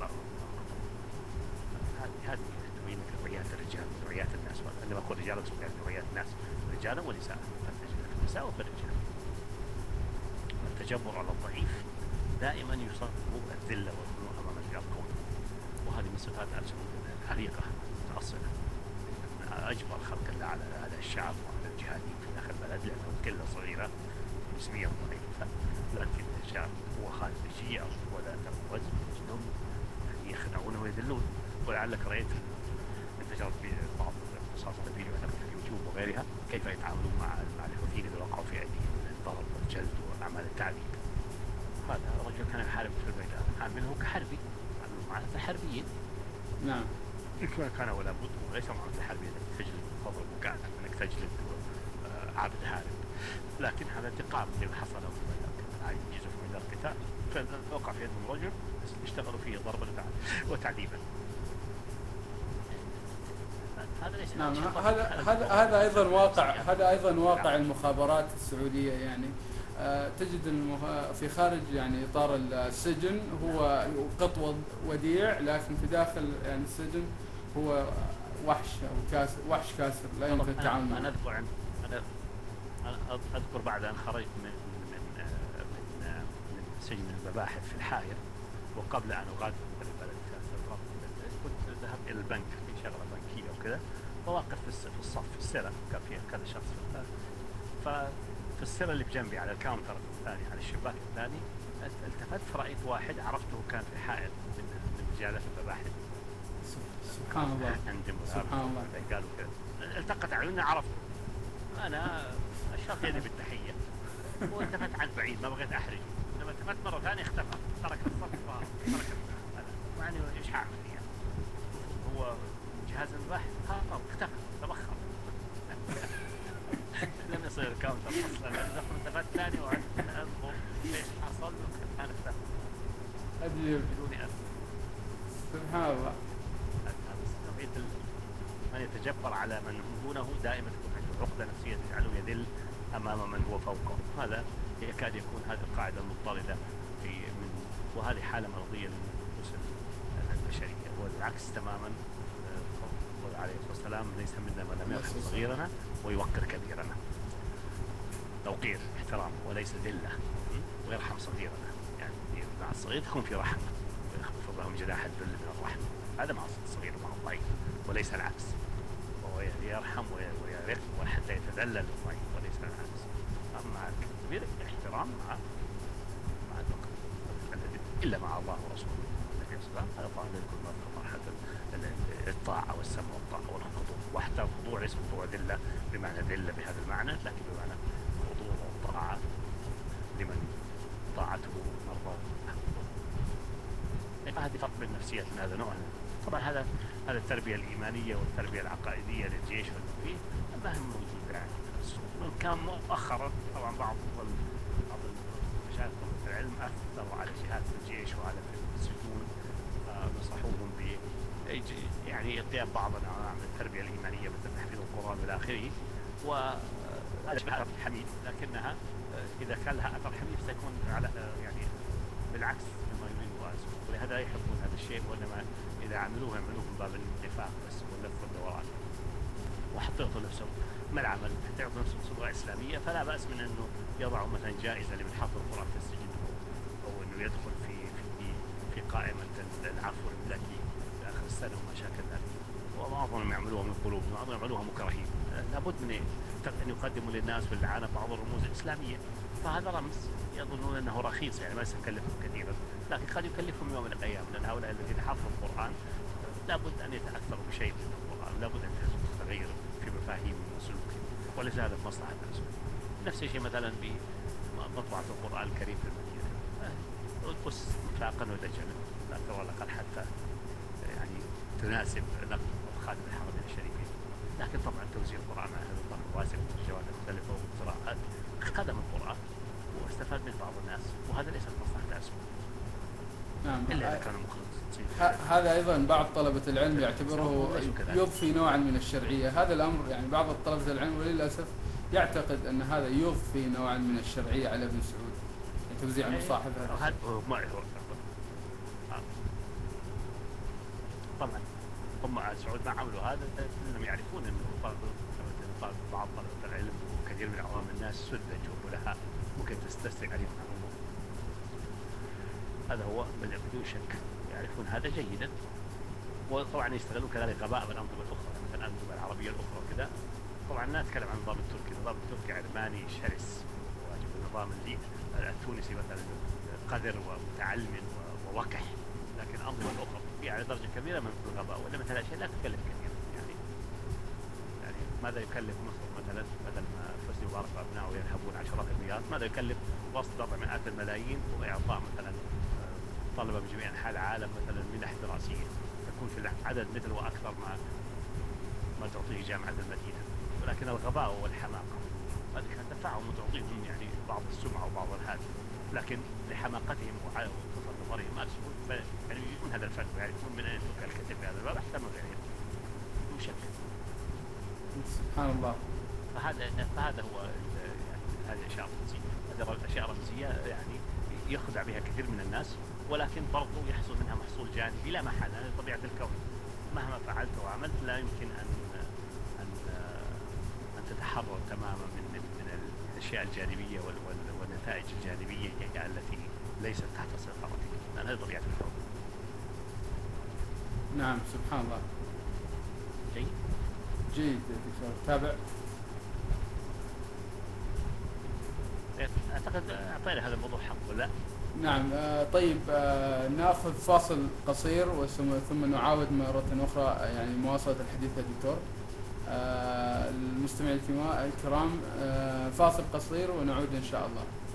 Speaker 2: هذه هذه تبين نوعيات الرجال ونوعيات الناس. عندما أقول رجال أقصد يعني نوعيات الناس رجالا ونساء، في النساء وفي الرجال. التجبر على الضعيف دائما يصاب الذلة والخنوع أمام القوم. وهذه من صفات ألسنة الحريقة متأصلة. أجبر خلق الله على على الشعب وعلى الجهادين في داخل البلد لأنهم كلها صغيرة نسبيا ضعيفة، لكن الشعب هو خارجية ولا وزن تجدهم يعني يخدعونه ويذلون. ولعلك رأيت انتشرت في بعض قصص الفيديو في اليوتيوب وغيرها كيف يتعاملون مع مع الحوثيين إذا وقعوا في أيديهم من الضرب والجلد وأعمال التعذيب. هذا رجل كان يحارب في الميدان، عامله كحربي، عامله معركة حربية.
Speaker 1: نعم.
Speaker 2: كان ولا بد، وليس معركة حربية انك تجلد تضرب وقاعد انك تجلد عبد هارب، لكن هذا انتقام لما حصل له في الميدان. يجلسوا في ميدان القتال فوقع في يدهم رجل اشتغلوا فيه ضربا وتعذيبا. هذا ليس
Speaker 1: نعم. هذا هذا هذا ايضا واقع هذا ايضا واقع المخابرات السعودية. يعني آه تجد المه... في خارج يعني اطار السجن هو قط وديع، لكن في داخل يعني السجن هو وحش او كاسر، وحش كاسر لا يمكن التعامل معه.
Speaker 2: انا اذكر عن انا اذكر بعد ان خرجت من من من من سجن المباحث في الحائر، وقبل ان اغادر البلد كنت ذهبت الى البنك في شغله بنكيه وكذا، فواقف في الصف في السيره كان فيها كذا شخص في الثاني، ففي السيره اللي بجنبي على الكاونتر الثاني على الشباك الثاني التفت فرأيت واحد عرفته كان في حائر من من رجال المباحث.
Speaker 1: سبحان الله.
Speaker 2: عندي
Speaker 1: سبحان الله.
Speaker 2: قالوا كذا التقت عيوننا عرفته. انا اشرت يدي بالتحيه والتفت عن بعيد ما بغيت احرج. لما التفت مره ثانيه اختفى، ترك الصف ترك يعني ايش هعمل يعني؟ هو جهاز المباحث هرب اختفى تبخر لم يصير الكاونتر اصلا. لما التفت ثاني وعدت انظر ايش حصل كان اختفى.
Speaker 1: عجيب.
Speaker 2: بدون اثر.
Speaker 1: سبحان الله.
Speaker 2: من يتجبر على من دونه دائما تكون عنده عقدة نفسية تجعله يذل أمام من هو فوقه. هذا يكاد يكون هذه القاعدة المضطردة في من وهذه حالة مرضية للنفوس البشرية. والعكس تماما، الرسول عليه الصلاة والسلام ليس منا من لم يرحم صغيرنا ويوقر كبيرنا. توقير احترام وليس ذلة، ويرحم صغيرنا. يعني مع الصغير تكون في رحمة ويخفض لهم جناح الذل من الرحمة. هذا مع الصغير ومع الضعيف وليس العكس. ويرحم ويرق وحتى يتذلل الضعيف وليس العكس. أما الكبير احترام مع مع الوقت إلا مع الله ورسوله النبي صلى الله عليه وسلم. هذا طبعا يكون مرحلة الطاعة والسمع والطاعة والخضوع، وحتى الخضوع ليس خضوع ذلة بمعنى ذلة بهذا المعنى، لكن بمعنى خضوع والطاعة لمن طاعته مرضى. هذه فرق بين نفسيات من هذا النوع. طبعا هذا هذا التربية الإيمانية والتربية العقائدية للجيش والنبي ما هم موجودة يعني. كان مؤخرا طبعا بعض بعض المشايخ طلبة العلم أثروا على شهادة الجيش وعلى السجون، نصحوهم ب يعني قيام بعض الأنواع من التربية الإيمانية مثل تحفيظ القرآن إلى آخره، وهذا شبه حميد، لكنها إذا كان لها أثر حميد سيكون على يعني بالعكس مما يريدوا أسفل، ولهذا يحبون هذا الشيء، وإنما إذا عملوه يعملوه من باب النفاق بس واللف والدوران، وحتى يعطوا نفسهم ما العمل حتى يعطوا نفسهم صورة إسلامية. فلا بأس من أنه يضعوا مثلا جائزة لمن حفظ القرآن في السجن، أو أنه يدخل في في في قائمة العفو الملكي في آخر السنة وما شابه ذلك. وبعضهم يعملوها من قلوب، وبعضهم يعملوها مكرهين. لابد من أن يقدموا للناس في العالم بعض الرموز الإسلامية، فهذا رمز يظنون أنه رخيص يعني ما سيكلفهم كثيرا، لكن قد يكلفهم يوم من الأيام، لأن هؤلاء الذين حفظوا القرآن لابد أن يتأثروا بشيء من القرآن، لابد أن يحدث تغير في مفاهيمهم وسلوكهم، وليس هذا في مصلحة الناس. نفس الشيء مثلا بمطبعة القرآن الكريم في المدينة، القدس مطلقا ودجلا لا ترى الأقل حتى يعني تناسب نقل خادم الحرمين الشريفين، لكن طبعا توزيع القرآن على هذا الطرح واسع والجوانب مختلفة وقراءات خدم القرآن واستفاد من بعض الناس، وهذا ليس في مصلحة الناس.
Speaker 1: نعم.
Speaker 2: إلا إذا كانوا مخلصين.
Speaker 1: هذا أيضا بعض طلبة العلم يعتبره يضفي نوعا من الشرعية. هذا الأمر يعني بعض طلبة العلم وللأسف يعتقد أن هذا يضفي نوعا من الشرعية على ابن سعود، يعني توزيع المصاحف.
Speaker 2: هذا ما طبعا هم آل سعود ما عملوا هذا لأنهم يعرفون أنه بعض طلبة العلم وكثير من عوام الناس سذج وبلهاء ممكن تستسرع عليهم الأمور. هذا هو بدون شك يعرفون هذا جيدا، وطبعا يستغلون كذلك غباء بالأنظمة الأخرى، مثلا الأنظمة العربية الأخرى وكذا. طبعا لا نتكلم عن النظام التركي، النظام التركي علماني شرس، واجب النظام التونسي مثلا قذر ومتعلم ووقح، لكن الأنظمة الأخرى فيها على درجة كبيرة من الغباء، ولا مثل هالشيء لا تكلف كثيرا يعني. يعني ماذا يكلف مصر مثلا بدل ما حسني مبارك وأبنائه يذهبون عشرات المليارات، ماذا يكلف وسط ضرب مئات الملايين وإعطاء مثلا طلبة من جميع أنحاء العالم مثلا منح دراسية تكون في العدد مثل وأكثر ما ما تعطيه جامعة المدينة، ولكن الغباء والحماقة هذه كانت تدفعهم وتعطيهم يعني بعض السمعة وبعض الهذا، لكن لحماقتهم وقصة نظرهم أكسبون يعني يجون هذا الفرق ويعرفون من أين تلك الكتب في هذا الباب أحسن من غيرهم بدون شك.
Speaker 1: سبحان الله.
Speaker 2: فهذا فهذا هو يعني هذه الأشياء الرمزية، هذه الأشياء الرمزية يعني يخدع بها كثير من الناس، ولكن برضو يحصل منها محصول جانبي لا محل. هذه طبيعة الكون، مهما فعلت وعملت لا يمكن أن أن أن تتحرر تماما من من الأشياء الجانبية والنتائج الجانبية التي ليست تحت سيطرتك، لأن هذه طبيعة الكون.
Speaker 1: نعم سبحان الله.
Speaker 2: جيد
Speaker 1: جيد دكتور. تابع.
Speaker 2: أعتقد أعطينا هذا الموضوع حق ولا؟
Speaker 1: نعم. آه طيب آه نأخذ فاصل قصير وثم ثم نعاود مرة أخرى يعني مواصلة الحديث يا دكتور. آه المستمعين الكرام آه فاصل قصير ونعود إن شاء الله.